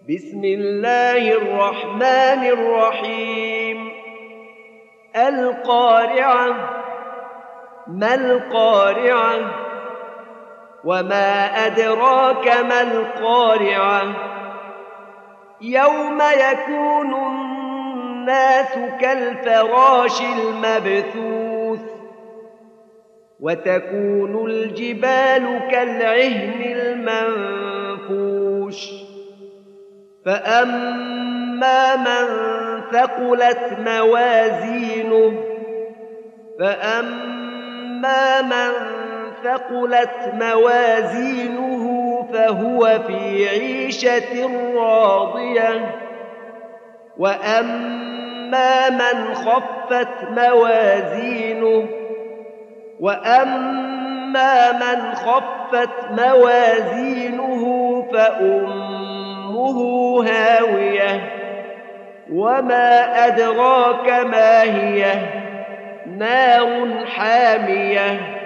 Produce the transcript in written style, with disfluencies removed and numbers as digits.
بسم الله الرحمن الرحيم القارعة ما القارعة وما أدراك ما القارعة يوم يكون الناس كالفراش المبثوث وتكون الجبال كالعهن المنفوش فأما من ثقلت موازينه فهو في عيشة راضية وأما من خفت موازينه فأمه هاوية وما أدراك ما هي نار حامية